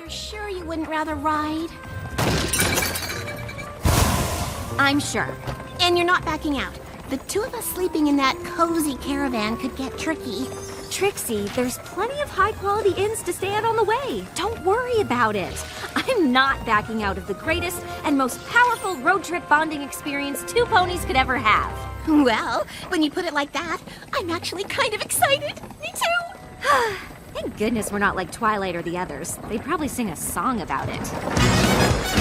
You're sure you wouldn't rather ride? I'm sure. And you're not backing out. The two of us sleeping in that cozy caravan could get tricky. Trixie, there's plenty of high-quality inns to stay at on the way. Don't worry about it. I'm not backing out of the greatest and most powerful road trip bonding experience two ponies could ever have. Well, when you put it like that, I'm actually kind of excited. Me too. Thank goodness we're not like Twilight or the others. They'd probably sing a song about it.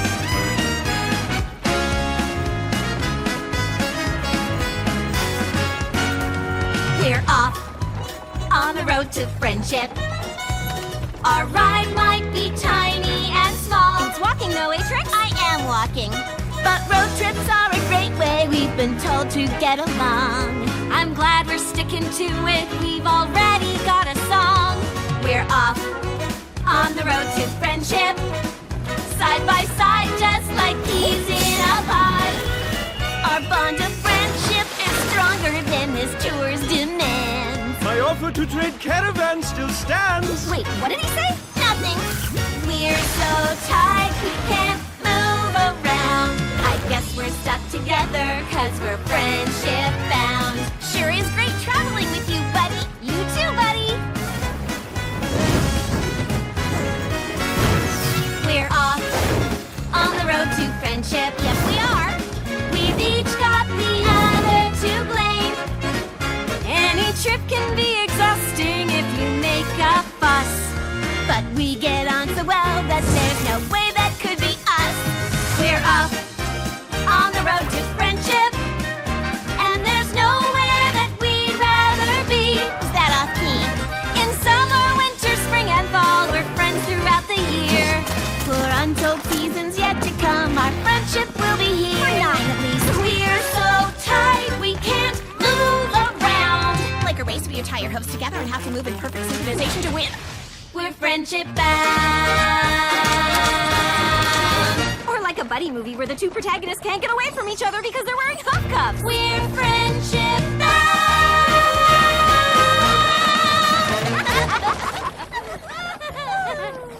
We're off on the road to friendship. Our ride might be tiny and small. It's walking though, eh, Trix? I am walking. But road trips are a great way, we've been told, to get along. I'm glad we're sticking to it. We've already got a song. We're off on the road to friendship. Side by side, just like peas in a pod. Our bond of friendship is stronger than this tour's demands. My offer to trade caravans still stands. Wait, what did he say? Nothing. We're so tight we can't move around. I guess we're stuck together cause we're friendship bound. Sure is great traveling with you, buddy. You too, buddy. We're off on the road to friendship. Yes, we are. We've each got the other to blame. Any trip can be exhausting if you make a fuss. But we get on so well that there's no way that could be us. We're off on the road to friendship. And there's nowhere that we'd rather be. Is that off key? In summer, winter, spring, and fall, we're friends throughout the year. For untold seasons yet to come, our friendship will be here. For 9 at least. We're so tight we can't move around. Like a race where you tie your hooves together and have to move in perfect synchronization to win. We're friendship bound. Or like a buddy movie where the two protagonists can't get away from each other because they're wearing hoof cuffs. We're friendship